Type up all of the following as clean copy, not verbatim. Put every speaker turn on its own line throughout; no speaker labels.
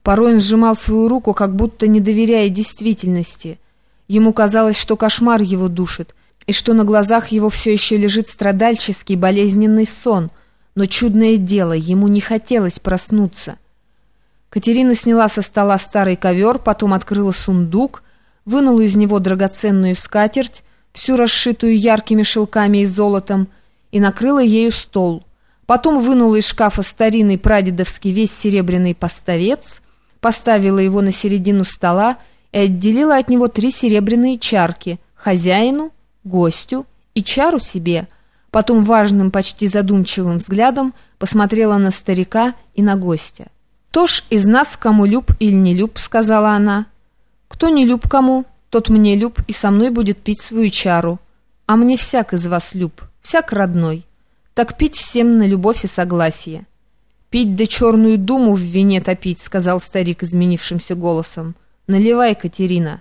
Порой он сжимал свою руку, как будто не доверяя действительности. Ему казалось, что кошмар его душит, и что на глазах его все еще лежит страдальческий, болезненный сон, но чудное дело, ему не хотелось проснуться. Катерина сняла со стола старый ковер, потом открыла сундук, вынула из него драгоценную скатерть, всю расшитую яркими шелками и золотом, и накрыла ею стол. Потом вынула из шкафа старинный прадедовский весь серебряный поставец, поставила его на середину стола и отделила от него 3 серебряные чарки — хозяину, гостю и чару себе. Потом важным, почти задумчивым взглядом посмотрела на старика и на гостя. «Кто ж из нас кому люб или не люб?» — сказала она. «Кто не люб кому, тот мне люб и со мной будет пить свою чару. А мне всяк из вас люб, всяк родной. Так пить всем на любовь и согласие». «Пить да черную думу в вине топить», — сказал старик изменившимся голосом. «Наливай, Катерина».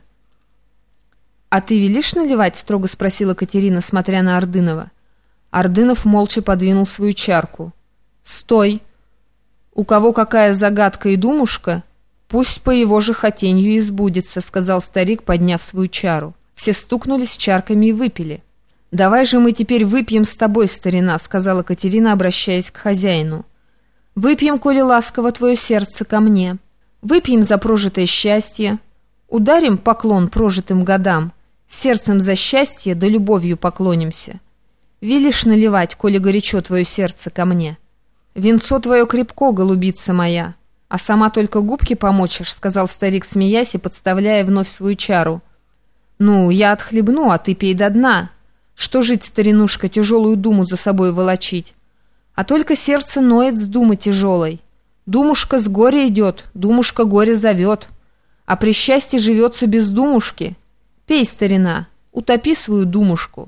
«А ты велишь наливать?» — строго спросила Катерина, смотря на Ордынова. Ордынов молча подвинул свою чарку. «Стой! У кого какая загадка и думушка, пусть по его же хотенью и сбудется», — сказал старик, подняв свою чару. Все стукнулись чарками и выпили. «Давай же мы теперь выпьем с тобой, старина», — сказала Катерина, обращаясь к хозяину. «Выпьем, коли ласково твое сердце ко мне. Выпьем за прожитое счастье. Ударим поклон прожитым годам. Сердцем за счастье да любовью поклонимся. Велишь наливать, коли горячо твое сердце ко мне. Венцо твое крепко, голубица моя. А сама только губки помочишь», — сказал старик, смеясь и подставляя вновь свою чару. «Ну, я отхлебну, а ты пей до дна. Что жить, старинушка, тяжелую думу за собой волочить? А только сердце ноет с думы тяжелой. Думушка с горя идет, думушка горе зовет. А при счастье живется без думушки. Пей, старина, утопи свою думушку».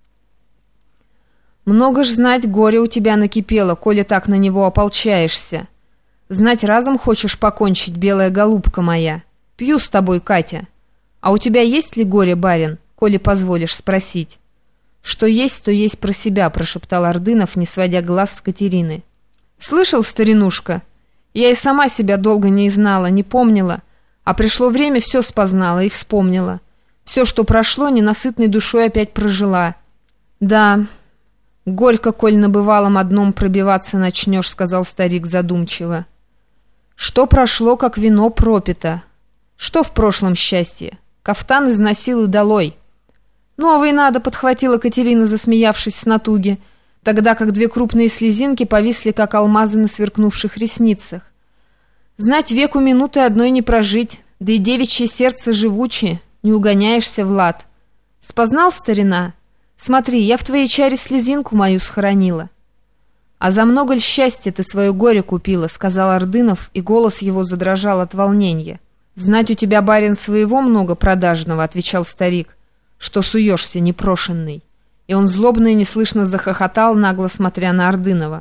«Много ж знать горе у тебя накипело, коли так на него ополчаешься. Знать разом хочешь покончить, белая голубка моя. Пью с тобой, Катя. А у тебя есть ли горе, барин, коли позволишь спросить?» «Что есть, то есть про себя», — прошептал Ордынов, не сводя глаз с Катерины. «Слышал, старинушка? Я и сама себя долго не знала, не помнила, а пришло время, все спознала и вспомнила. Все, что прошло, ненасытной душой опять прожила. Да, горько, коль на бывалом одном пробиваться начнешь», — сказал старик задумчиво. «Что прошло, как вино пропито? Что в прошлом счастье? Кафтан износил и долой». «Новый надо», — подхватила Катерина, засмеявшись с натуги, тогда как 2 крупные слезинки повисли, как алмазы на сверкнувших ресницах. «Знать веку минуты одной не прожить, да и девичье сердце живучее, не угоняешься, Влад. Спознал, старина? Смотри, я в твоей чаре слезинку мою схоронила». «А за много ль счастья ты свое горе купила?» — сказал Ордынов, и голос его задрожал от волнения. «Знать у тебя, барин, своего много продажного», — отвечал старик, «что суешься непрошенный». И он злобно и неслышно захохотал, нагло смотря на Ордынова.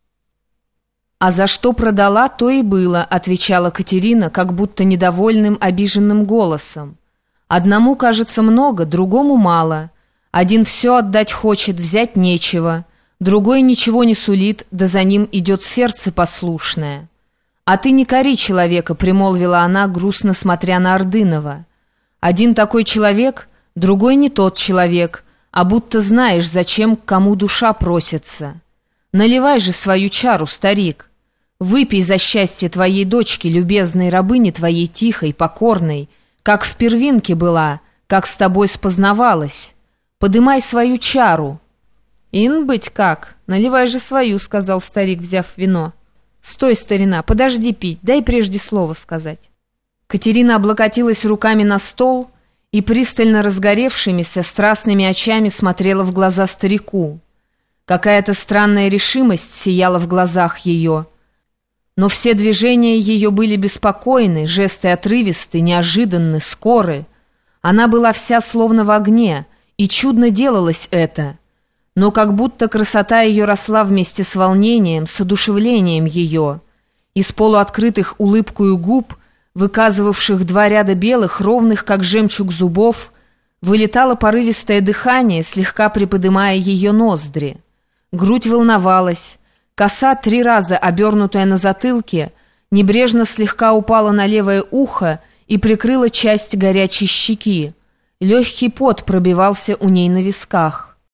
«А за что продала, то и было», — отвечала Катерина, как будто недовольным, обиженным голосом. «Одному кажется много, другому мало. Один все отдать хочет, взять нечего. Другой ничего не сулит, да за ним идет сердце послушное». «А ты не кори человека», — примолвила она, грустно смотря на Ордынова. «Один такой человек, другой не тот человек, а будто знаешь, зачем к кому душа просится. Наливай же свою чару, старик. Выпей за счастье твоей дочки, любезной рабыни твоей тихой, покорной, как в первинке была, как с тобой спознавалась. Подымай свою чару». «Ин быть как? Наливай же свою», — сказал старик, взяв вино. «Стой, старина, подожди пить, дай прежде слово сказать». Катерина облокотилась руками на стол и пристально разгоревшимися страстными очами смотрела в глаза старику. Какая-то странная решимость сияла в глазах ее, но все движения ее были беспокойны, жесты отрывисты, неожиданны, скоры. Она была вся словно в огне, и чудно делалось это. Но как будто красота ее росла вместе с волнением, с одушевлением ее. Из полуоткрытых улыбкою губ, выказывавших 2 ряда белых, ровных, как жемчуг зубов, вылетало порывистое дыхание, слегка приподымая ее ноздри. Грудь волновалась, коса, 3 раза обернутая на затылке, небрежно слегка упала на левое ухо и прикрыла часть горячей щеки. Легкий пот пробивался у ней на висках.